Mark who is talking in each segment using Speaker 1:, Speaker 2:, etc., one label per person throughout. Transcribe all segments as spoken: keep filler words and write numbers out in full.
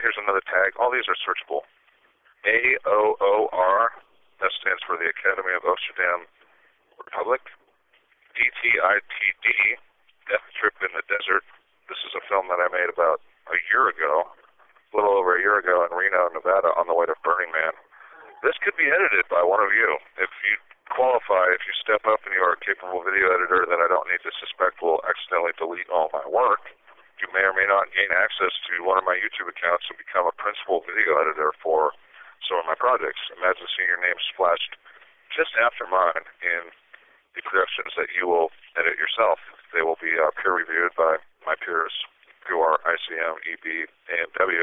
Speaker 1: here's another tag. All these are searchable. A O O R, that stands for the Academy of Amsterdam Republic. D T I T D, Death Trip in the Desert. This is a film that I made about a year ago, a little over a year ago in Reno, Nevada, on the way to Burning Man. This could be edited by one of you. If you qualify, if you step up and you are a capable video editor that I don't need to suspect will accidentally delete all my work, you may or may not gain access to one of my YouTube accounts and become a principal video editor for some of my projects. Imagine seeing your name splashed just after mine in the productions that you will edit yourself. They will be uh, peer-reviewed by my peers who are I C M, E B, A M W,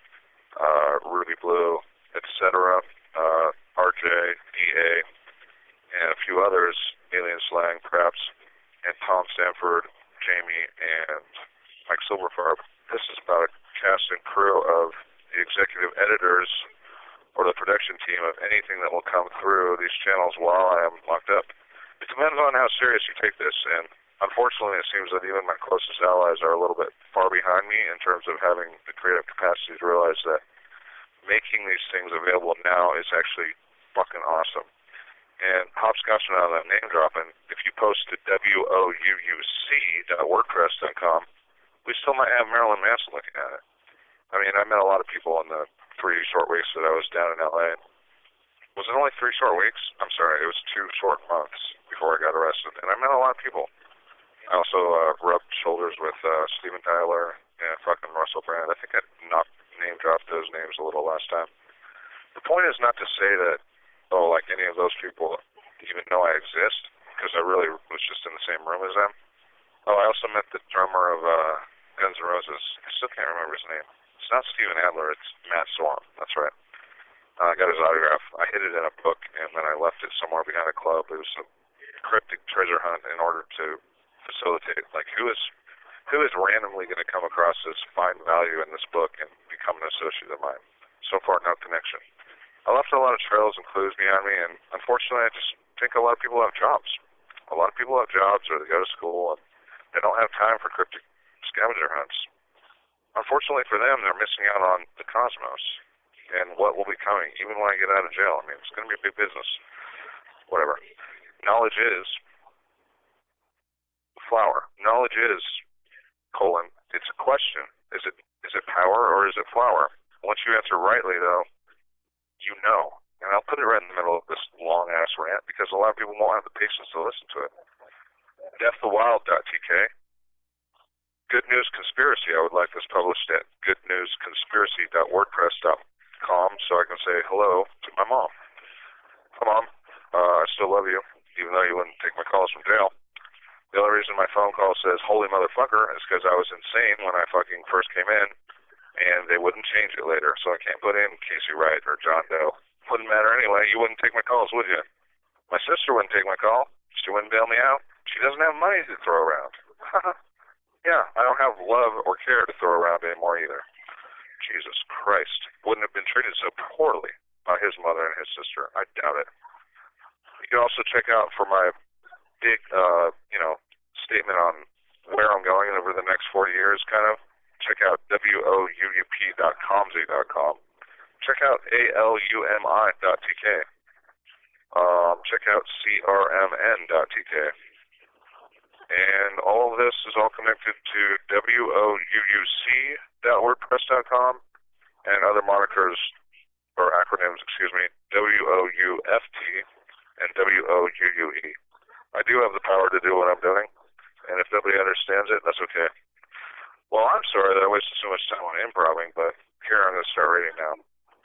Speaker 1: uh, Ruby Blue, et cetera, uh, R J, D A, and a few others, Alien Slang, perhaps, and Tom Stanford, Jamie, and Mike Silverfarb. This is about a cast and crew of the executive editors or the production team of anything that will come through these channels while I am locked up. It depends on how serious you take this, and unfortunately it seems that even my closest allies are a little bit far behind me in terms of having the creative capacity to realize that making these things available now is actually fucking awesome. And hopscotching out of that name dropping, if you post to W O U U C dot wordpress dot com, we still might have Marilyn Manson looking at it. I mean, I met a lot of people in the three short weeks that I was down in L A. Was it only three short weeks? I'm sorry, it was two short months before I got arrested. And I met a lot of people. I also uh, rubbed shoulders with uh, Steven Tyler and fucking Russell Brand. I think I not name dropped those names a little last time. The point is not to say that, oh, like any of those people even know I exist, because I really was just in the same room as them. Oh, I also met the drummer of uh, Guns N' Roses. I still can't remember his name. It's not Steven Adler, it's Matt Sorum. That's right. Uh, I got his autograph. I hid it in a book, and then I left it somewhere behind a club. It was a cryptic treasure hunt in order to facilitate, like, who is who is randomly going to come across this fine value in this book and become an associate of mine. So far, no connection. I left a lot of trails and clues behind me, and unfortunately, I just think a lot of people have jobs. A lot of people have jobs, or they go to school, and they don't have time for cryptic scavenger hunts. Unfortunately for them, they're missing out on the cosmos and what will be coming, even when I get out of jail. I mean, it's going to be a big business. Whatever. Knowledge is flower. Knowledge is, colon, it's a question. Is it is it power or is it flower? Once you answer rightly, though, you know. And I'll put it right in the middle of this long-ass rant because a lot of people won't have the patience to listen to it. death the wild dot T K. Good News Conspiracy. I would like this published at good news conspiracy dot wordpress dot com so I can say hello to my mom. Hi, Mom. Uh, I still love you, even though you wouldn't take my calls from jail. The only reason my phone call says holy motherfucker is because I was insane when I fucking first came in, and they wouldn't change it later, so I can't put in Casey Wright or John Doe. Wouldn't matter anyway. You wouldn't take my calls, would you? My sister wouldn't take my call. She wouldn't bail me out. She doesn't have money to throw around. Yeah, I don't have love or care to throw around anymore either. Jesus Christ. Wouldn't have been treated so poorly by his mother and his sister. I doubt it. You can also check out for my big, uh, you know, statement on where I'm going over the next four years, kind of. Check out W O U U P dot comsy dot com. Check out A L U M I dot T K. Um, check out C R M N dot T K. And all of this is all connected to W O U U C dot wordpress dot com and other monikers, or acronyms, excuse me, W O U F T and W O U U E. I do have the power to do what I'm doing, and if nobody understands it, that's okay. Well, I'm sorry that I wasted so much time on improving, but here I'm going to start reading now.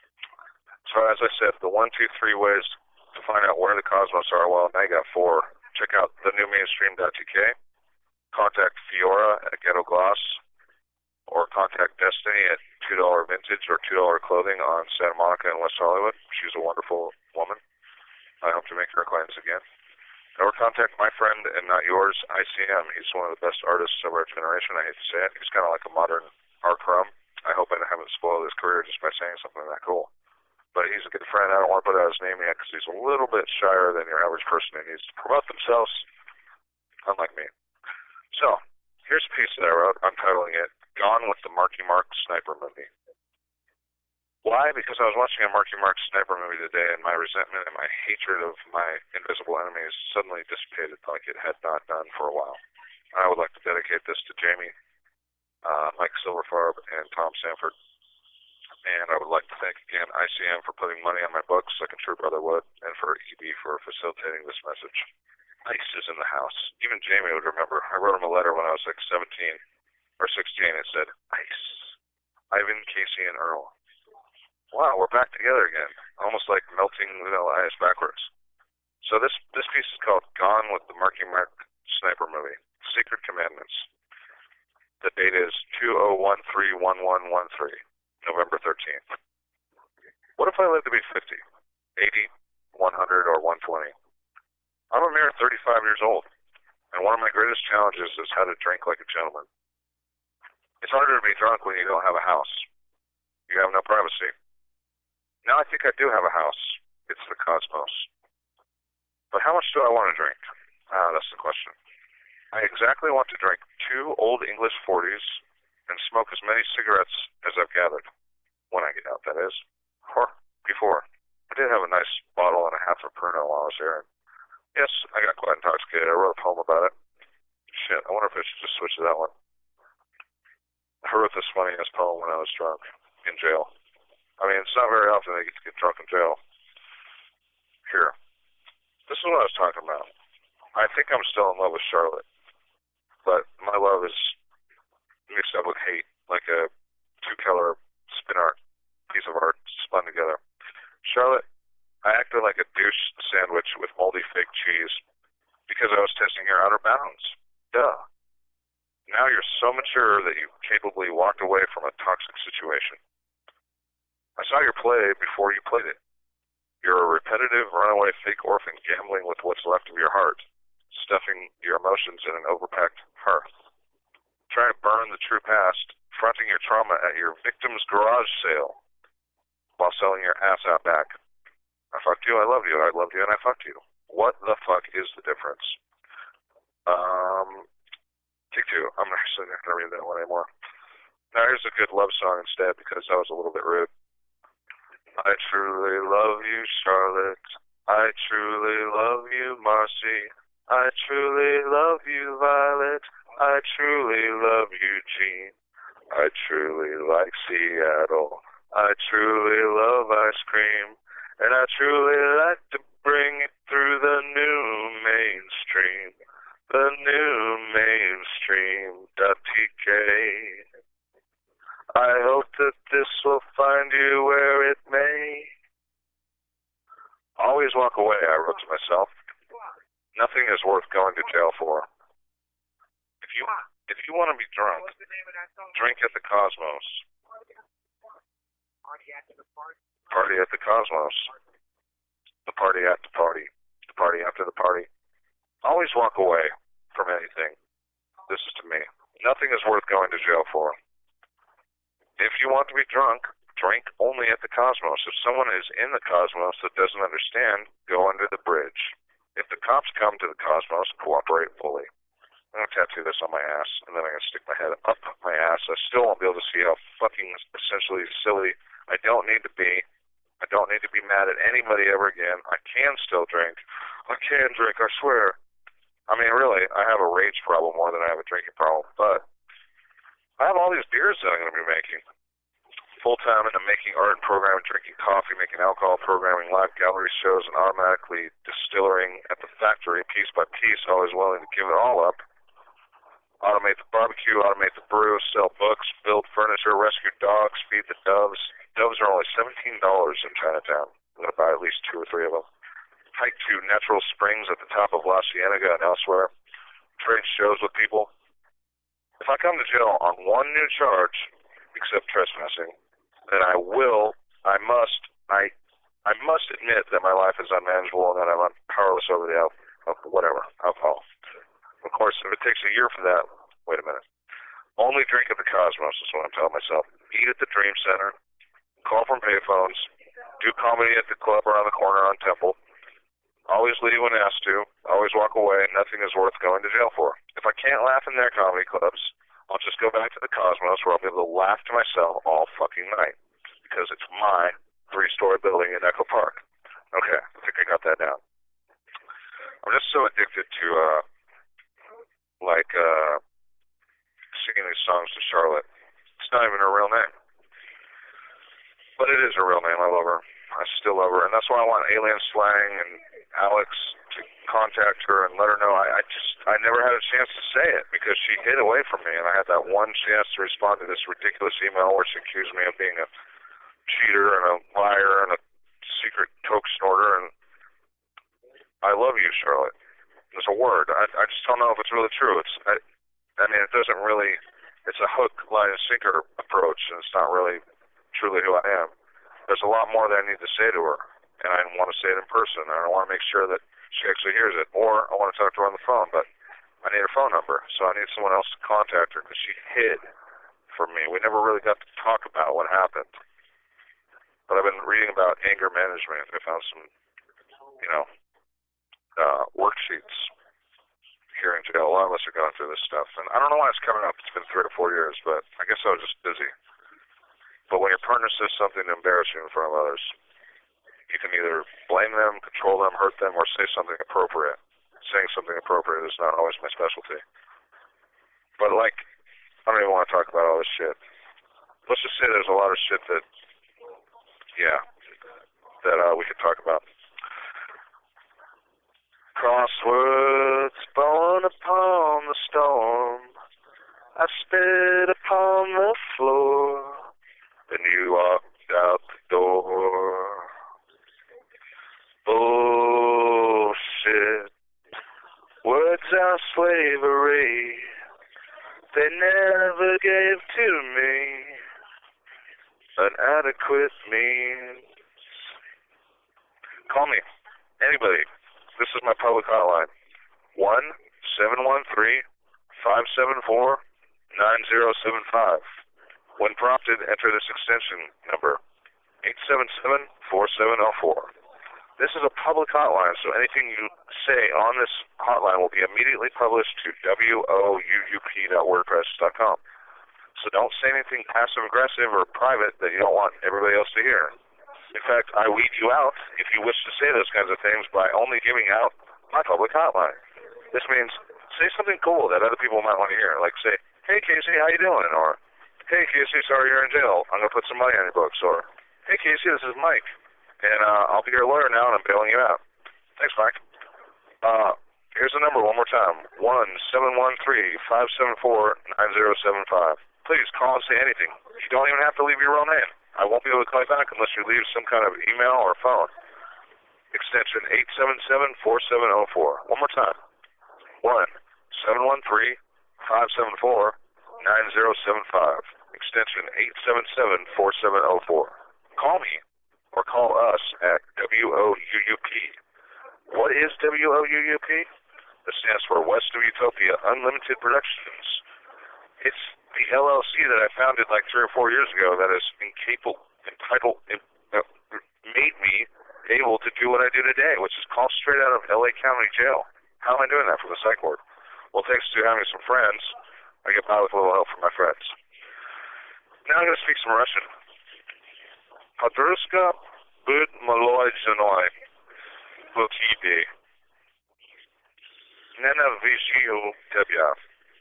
Speaker 1: So as I said, the one, two, three ways to find out where the cosmos are, well, now you got four. Check out the new mainstream dot T K, contact Fiora at Ghetto Gloss, or contact Destiny at two dollars Vintage or two dollars Clothing on Santa Monica and West Hollywood. She's a wonderful woman. I hope to make her acquaintance again. Or contact my friend and not yours, I C M. He's one of the best artists of our generation. I hate to say it. He's kind of like a modern Art Crumb. I hope I haven't spoiled his career just by saying something that cool. But he's a good friend. I don't want to put out his name yet because he's a little bit shyer than your average person who needs to promote themselves, unlike me. So, here's a piece that I wrote. I'm titling it Gone with the Marky Mark Sniper Movie. Why? Because I was watching a Marky Mark sniper movie today, and my resentment and my hatred of my invisible enemies suddenly dissipated like it had not done for a while. I would like to dedicate this to Jamie, uh, Mike Silverfarb, and Tom Sanford. And I would like to thank again I C M for putting money on my books like a true brother would, and for E B for facilitating this message. Ice is in the house. Even Jamie would remember. I wrote him a letter when I was like seventeen or sixteen. It said, Ice. Ivan, Casey, and Earl. Wow, we're back together again. Almost like melting vanilla ice backwards. So this, this piece is called Gone with the Marky Mark Sniper Movie. Secret Commandments. The date is two oh one three one one one three. November thirteenth. What if I live to be fifty, eighty, one hundred, or one twenty? I'm a mere thirty-five years old, and one of my greatest challenges is how to drink like a gentleman. It's harder to be drunk when you don't have a house. You have no privacy. Now I think I do have a house. It's the cosmos. But how much do I want to drink? Ah, that's the question. I exactly want to drink two Old English forties and smoke as many cigarettes as I've gathered. When I get out, that is. Or before. I did have a nice bottle and a half of Pernod while I was there. Yes, I got quite intoxicated. I wrote a poem about it. Shit, I wonder if I should just switch to that one. I wrote this funny-ass poem when I was drunk, in jail. I mean, it's not very often I get to get drunk in jail. Here. This is what I was talking about. I think I'm still in love with Charlotte. But my love is mixed up with hate, like a two-color spin art, piece of art spun together. Charlotte, I acted like a douche sandwich with moldy fake cheese because I was testing your outer bounds. Duh. Now you're so mature that you capably walked away from a toxic situation. I saw your play before you played it. You're a repetitive, runaway fake orphan gambling with what's left of your heart, stuffing your emotions in an overpacked hearth. Trying to burn the true past, fronting your trauma at your victim's garage sale while selling your ass out back. I fucked you, I loved you, I loved you, and I fucked you. What the fuck is the difference? Um, take two. I'm actually not going to read that one anymore. Now here's a good love song instead because that was a little bit rude. I truly love you, Charlotte. I truly love you, Marcy. I truly love you, Violet. I truly love you, Jean. I truly like Seattle. I truly love ice cream. And I truly like to bring it through the new mainstream. The new mainstream. T K. I hope that this will find you where it may. Always walk away, I wrote to myself. Nothing is worth going to jail for. If you if you want to be drunk, drink at the Cosmos. Party at the Cosmos. The party at the party. The party after the party. Always walk away from anything. This is to me. Nothing is worth going to jail for. If you want to be drunk, drink only at the Cosmos. If someone is in the Cosmos that doesn't understand, go under the bridge. If the cops come to the Cosmos, cooperate fully. I'm going to tattoo this on my ass, and then I'm going to stick my head up my ass. I still won't be able to see how fucking essentially silly I don't need to be. I don't need to be mad at anybody ever again. I can still drink. I can drink, I swear. I mean, really, I have a rage problem more than I have a drinking problem, but I have all these beers that I'm going to be making. Full-time into making art and programming, drinking coffee, making alcohol, programming live gallery shows, and automatically distilling at the factory piece by piece, always willing to give it all up. Automate the barbecue, automate the brew, sell books, build furniture, rescue dogs, feed the doves. Doves are only seventeen dollars in Chinatown. I'm going to buy at least two or three of them. Hike to natural springs at the top of La Cienega and elsewhere. Trade shows with people. If I come to jail on one new charge, except trespassing, then I will, I must, I I must admit that my life is unmanageable and that I'm powerless over the al- whatever, alcohol. Of course, if it takes a year for that, wait a minute. Only drink at the Cosmos is what I'm telling myself. Eat at the Dream Center. Call from payphones. Do comedy at the club around the corner on Temple. Always leave when asked to. Always walk away. Nothing is worth going to jail for. If I can't laugh in their comedy clubs, I'll just go back to the Cosmos where I'll be able to laugh to myself all fucking night. because it's my three-story building in Echo Park. Okay, I think I got that down. I'm just so addicted to, uh, like, uh, singing these songs to Charlotte. It's not even her real name. But it is her real name. I love her. I still love her. And that's why I want Alien Slang and Alex to contact her and let her know. I, I just, I never had a chance to say it because she hid away from me, and I had that one chance to respond to this ridiculous email where she accused me of being a cheater and a liar and a secret coke snorter. And I love you, Charlotte. There's a word. I, I just don't know if it's really true. It's, I, I mean, it doesn't really, it's a hook, line, and sinker approach, and it's not really truly who I am. There's a lot more that I need to say to her, and I want to say it in person, and I want to make sure that she actually hears it, or I want to talk to her on the phone, but I need her phone number, so I need someone else to contact her, because she hid from me. We never really got to talk about what happened, but I've been reading about anger management. I found some, you know, uh, worksheets here in jail. A lot of us are going through this stuff, and I don't know why it's coming up. It's been three or four years, but I guess I was just busy. But when your partner says something to embarrass you in front of others, you can either blame them, control them, hurt them, or say something appropriate. Saying something appropriate is not always my specialty. But, like, I don't even want to talk about all this shit. Let's just say there's a lot of shit that, yeah, that uh, we could talk about. Crosswords born upon the storm, I spit upon the floor, and you walked out the door. Bullshit, words are slavery, they never gave to me an adequate means. Call me, anybody. This is my public hotline, one seven one three, five seven four, nine zero seven five. When prompted, enter this extension number, eight seven seven, four seven zero four. This is a public hotline, so anything you say on this hotline will be immediately published to woup dot wordpress dot com. So don't say anything passive-aggressive or private that you don't want everybody else to hear. In fact, I weed you out if you wish to say those kinds of things by only giving out my public hotline. This means say something cool that other people might want to hear, like say, hey, Casey, how you doing? Or, hey, Casey, sorry you're in jail. I'm going to put some money on your books. Or, hey, Casey, this is Mike, and uh, I'll be your lawyer now, and I'm bailing you out. Thanks, Mike. Uh, here's the number one more time, one seven one three, five seven four, nine zero seven five. Please call and say anything. You don't even have to leave your real name. I won't be able to call you back unless you leave some kind of email or phone. Extension eight seven seven, four seven zero four. One more time. one seven one three, five seven four, nine zero seven five. Extension eight seven seven, four seven zero four. Call me or call us at W O U U P. What is W O U U P? That stands for West of Utopia Unlimited Productions. It's the L L C that I founded like three or four years ago that is incapable, entitled, uh, made me able to do what I do today, which is call straight out of L A County Jail. How am I doing that from the psych ward? Well, thanks to having some friends, I get by with a little help from my friends. Now I'm going to speak some Russian. Podruska bud malой женой в тебе. Ненавижу тебя.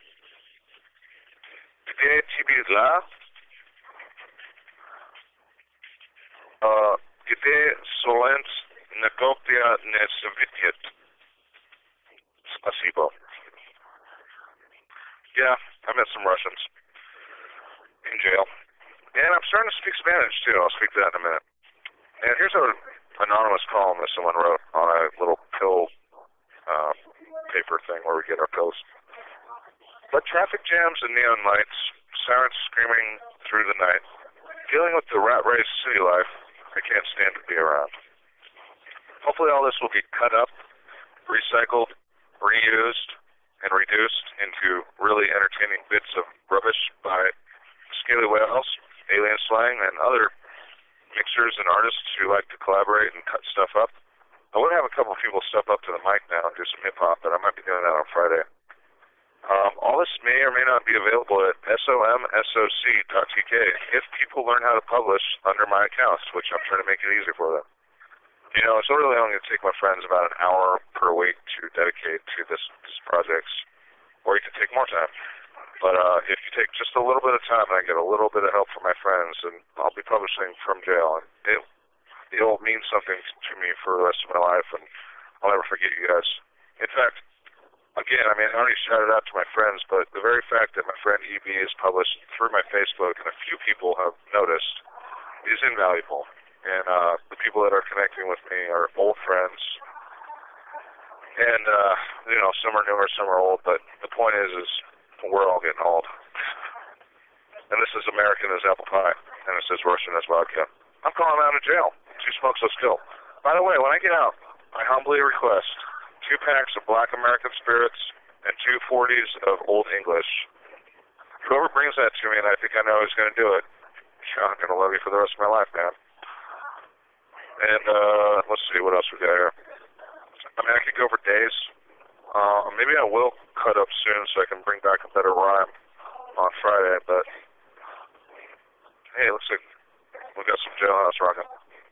Speaker 1: Где тебе зла? Uh, где солнце на когтя не светит? Спасибо. Yeah, I met some Russians in jail. And I'm starting to speak Spanish, too. I'll speak to that in a minute. And here's an anonymous column that someone wrote on a little pill uh, paper thing where we get our pills. But traffic jams and neon lights, sirens screaming through the night, dealing with the rat race city life, I can't stand to be around. Hopefully all this will be cut up, recycled, reused, and reduced into really entertaining bits of rubbish by Scaly Whales, Alien Slang, and other mixers and artists who like to collaborate and cut stuff up. I would have a couple of people step up to the mic now and do some hip-hop, but I might be doing that on Friday. Um, all this may or may not be available at somsoc dot t k if people learn how to publish under my accounts, which I'm trying to make it easy for them. You know, it's literally only going to take my friends about an hour per week to dedicate to this, this project, or you can take more time. But uh, if you take just a little bit of time and I get a little bit of help from my friends, and I'll be publishing from jail, and it, it'll mean something to me for the rest of my life, and I'll never forget you guys. In fact, again, I mean, I already shouted out to my friends, but the very fact that my friend E B is published through my Facebook, and a few people have noticed, is invaluable. And uh, the people that are connecting with me are old friends. And, uh, you know, some are newer, some are old, but the point is, is we're all getting old. And this is American as apple pie, and it says Russian as vodka. I'm calling out of jail. Two smokes, let's go. By the way, when I get out, I humbly request two packs of Black American spirits and two forties of Old English. Whoever brings that to me, and I think I know who's going to do it, I'm going to love you for the rest of my life, man. And uh, let's see, what else we got here? I mean, I could go for days. Uh, maybe I will cut up soon so I can bring back a better rhyme on Friday, but hey, it looks like we got some Jailhouse rocking.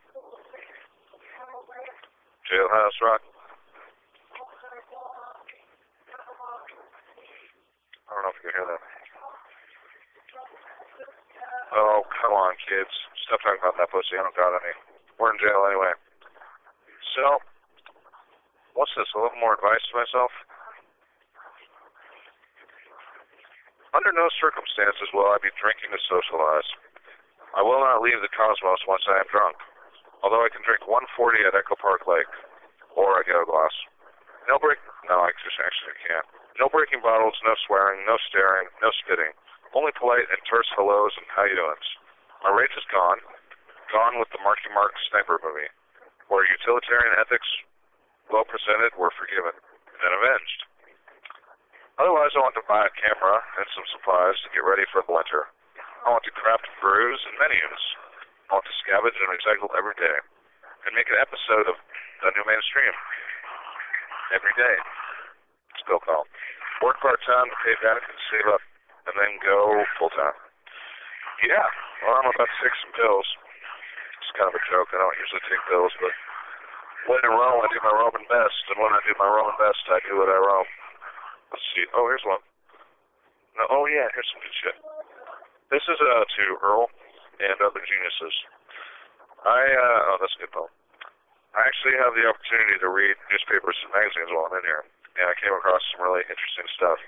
Speaker 1: Jailhouse rock. I don't know if you can hear that. Oh, come on, kids. Stop talking about that pussy. I don't got any. We're in jail anyway. So, what's this? A little more advice to myself? Under no circumstances will I be drinking to socialize. I will not leave the cosmos once I am drunk, although I can drink one forty at Echo Park Lake, or I get a glass. No break... No, I just actually can't. No breaking bottles, no swearing, no staring, no spitting. Only polite and terse hellos and how you doings. My rage is gone. Gone with the Marky Mark sniper movie, where utilitarian ethics, well presented, were forgiven, then avenged. Otherwise, I want to buy a camera and some supplies to get ready for the winter. I want to craft brews and menus. I want to scavenge and recycle every day, and make an episode of The New Mainstream every day. Still call. Work part-time to pay back and save up, and then go full-time. Yeah, well, I'm about to take some pills. It's kind of a joke. I don't usually take pills, but when in Rome, I do my Roman best, and when I do my Roman best, I do what I Rome. Let's see. Oh, here's one. No, oh, yeah, here's some good shit. This is uh, to Earl and other geniuses. I, uh, oh, that's a good poem. I actually have the opportunity to read newspapers and magazines while I'm in here, and I came across some really interesting stuff.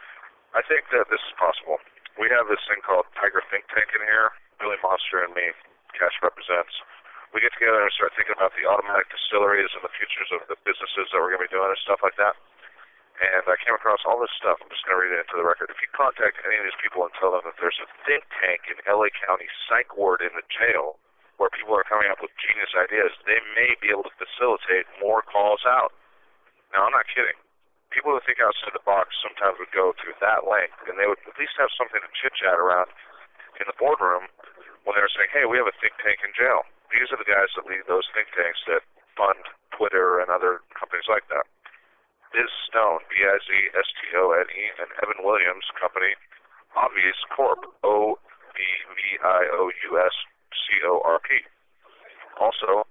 Speaker 1: I think that this is possible. We have this thing called Tiger Think Tank in here. Billy Monster and me, Cash represents. We get together and start thinking about the automatic distilleries and the futures of the businesses that we're going to be doing and stuff like that. And I came across all this stuff. I'm just going to read it into the record. If you contact any of these people and tell them that there's a think tank in L A County psych ward in the jail where people are coming up with genius ideas, they may be able to facilitate more calls out. Now, I'm not kidding. People who think outside the box sometimes would go to that length, and they would at least have something to chit-chat around in the boardroom when they were saying, hey, we have a think tank in jail. These are the guys that lead those think tanks that fund Twitter and other companies like that. Biz Stone, B I Z S T O N E, and Evan Williams Company, Obvious Corp, O B V I O U S C O R P. Also,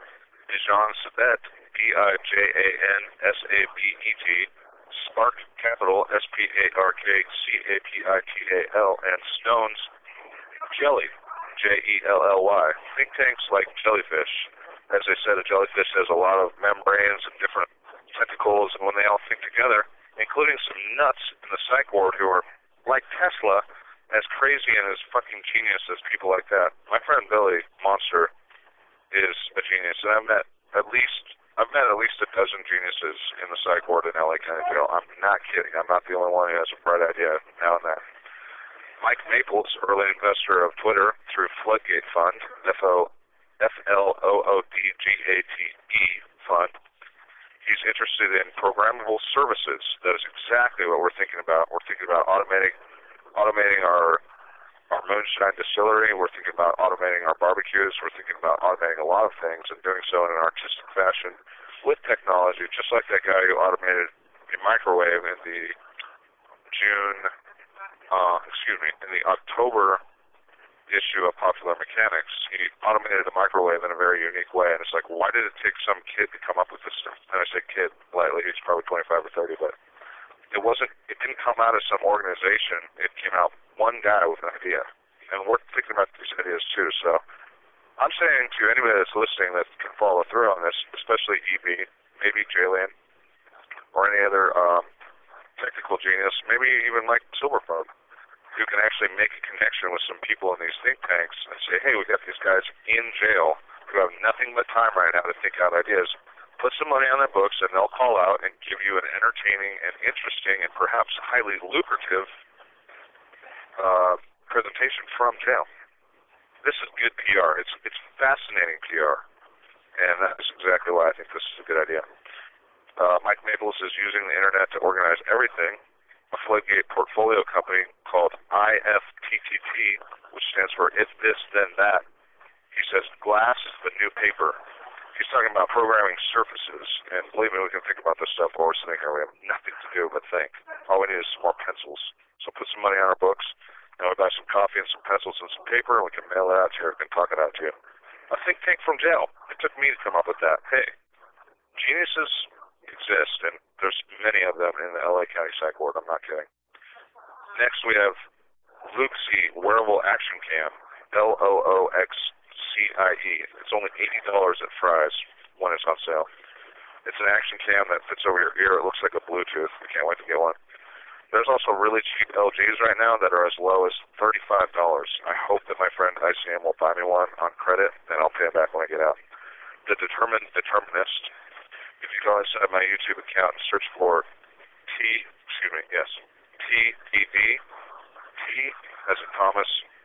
Speaker 1: Dijon Sabet, B I J A N S A B E T, Spark Capital, S P A R K C A P I T A L, and Stone's Jelly, J E L L Y. Think tanks like jellyfish. As I said, a jellyfish has a lot of membranes and different tentacles, and when they all think together, including some nuts in the psych ward who are, like Tesla, as crazy and as fucking genius as people like that. My friend Billy Monster is a genius, and I've met at least I've met at least a dozen geniuses in the psych ward in L A County Jail. I'm not kidding. I'm not the only one who has a bright idea now and then. Mike Maples, early investor of Twitter through Floodgate Fund, F O F L O O D G A T E Fund. He's interested in programmable services. That is exactly what we're thinking about. We're thinking about automating automating our our moonshine distillery. We're thinking about automating our barbecues. We're thinking about automating a lot of things and doing so in an artistic fashion with technology, just like that guy who automated a microwave in the June, uh, excuse me, in the October issue of Popular Mechanics, he automated the microwave in a very unique way, and it's like, why did it take some kid to come up with this stuff? And I say kid lightly, he's probably twenty-five or thirty, but it wasn't, it didn't come out of some organization, it came out one guy with an idea, and we're thinking about these ideas too, so I'm saying to anybody that's listening that can follow through on this, especially E B, maybe Jalen, or any other um, technical genius, maybe even Mike Silverberg, who can actually make a connection with some people in these think tanks and say, hey, we got these guys in jail who have nothing but time right now to think out ideas. Put some money on their books, and they'll call out and give you an entertaining and interesting and perhaps highly lucrative uh, presentation from jail. This is good P R. It's it's fascinating P R, and that's exactly why I think this is a good idea. Uh, Mike Maples is using the internet to organize everything. A Floodgate portfolio company called I F T T T, which stands for If This Then That. He says glass is the new paper. He's talking about programming surfaces, and believe me, we can think about this stuff while we're sitting here. We have nothing to do but think. All we need is some more pencils. So put some money on our books, and we buy some coffee and some pencils and some paper, and we can mail it out to you and talk it out to you. A think tank from jail. It took me to come up with that. Hey, geniuses exist, and there's many of them in the L A County Psych Ward. I'm not kidding. Next, we have Luxie Wearable Action Cam, L O O X C I E. It's only eighty dollars at Fry's when it's on sale. It's an action cam that fits over your ear. It looks like a Bluetooth. I can't wait to get one. There's also really cheap L Gs right now that are as low as thirty-five dollars. I hope that my friend I C M will buy me one on credit, and I'll pay it back when I get out. The Determined Determinist. If you go inside my YouTube account and search for T, excuse me, yes, T D D, T as in Thomas,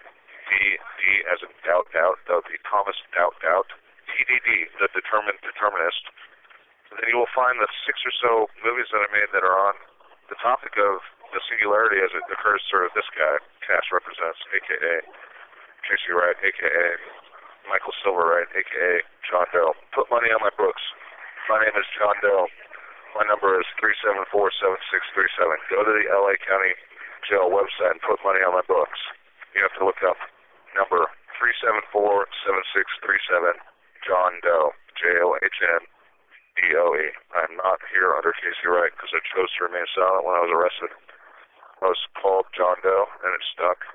Speaker 1: D, D as in doubt, doubt, that would be Thomas, doubt, doubt, T D D, the Determined Determinist. And then you will find the six or so movies that I made that are on the topic of the singularity as it occurs sort of this guy, Cash represents, a k a. Casey Wright, a k a. Michael Silverwright, a k a. John Doe. Put money on my books. My name is John Doe. My number is three seven four, seven six three seven. Go to the L A County Jail website and put money on my books. You have to look up number three seven four, seven six three seven, John Doe, J O H N D O E. I'm not here under Casey Wright because I chose to remain silent when I was arrested. I was called John Doe, and it stuck.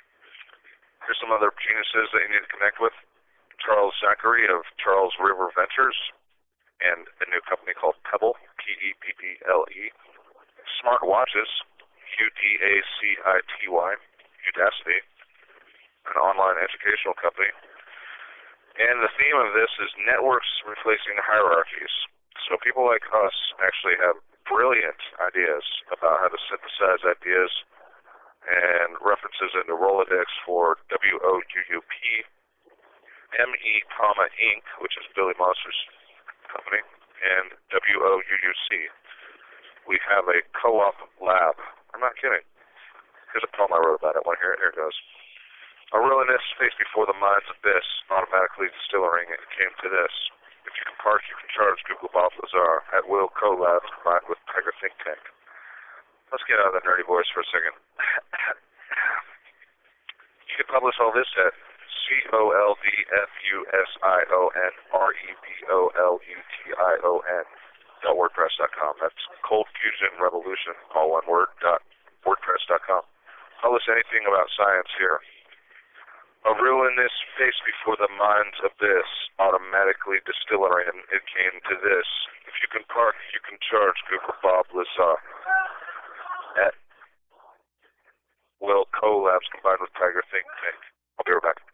Speaker 1: Here's some other geniuses that you need to connect with. Charles Zachary of Charles River Ventures, and a new company called Pebble, P E B B L E. Smart Watches, U D A C I T Y, Udacity, an online educational company. And the theme of this is networks replacing hierarchies. So people like us actually have brilliant ideas about how to synthesize ideas and references into Rolodex for W O U U P, M E, comma, Inc, which is Billy Monster's company, and W O U U C. We have a co-op lab. I'm not kidding. Here's a poem I wrote about it. One here, here it goes. A ruinous face before the mind's abyss, automatically distilling, it came to this. If you can park, you can charge Google Bob Lazar at Will Collabs combined with Tiger Think Tank. Let's get out of the nerdy voice for a second. You can publish all this at C O L D F U S I O N R E B O L U T I O N dot WordPress dot com. That's Cold Fusion Revolution, all one word, dot WordPress dot com. Publish anything about science here. A ruinous face before the mind's abyss, automatically distillery, and it came to this. If you can park, you can charge Google Bob Lazar at Will Collabs combined with Tiger Think Tank. I'll be right back.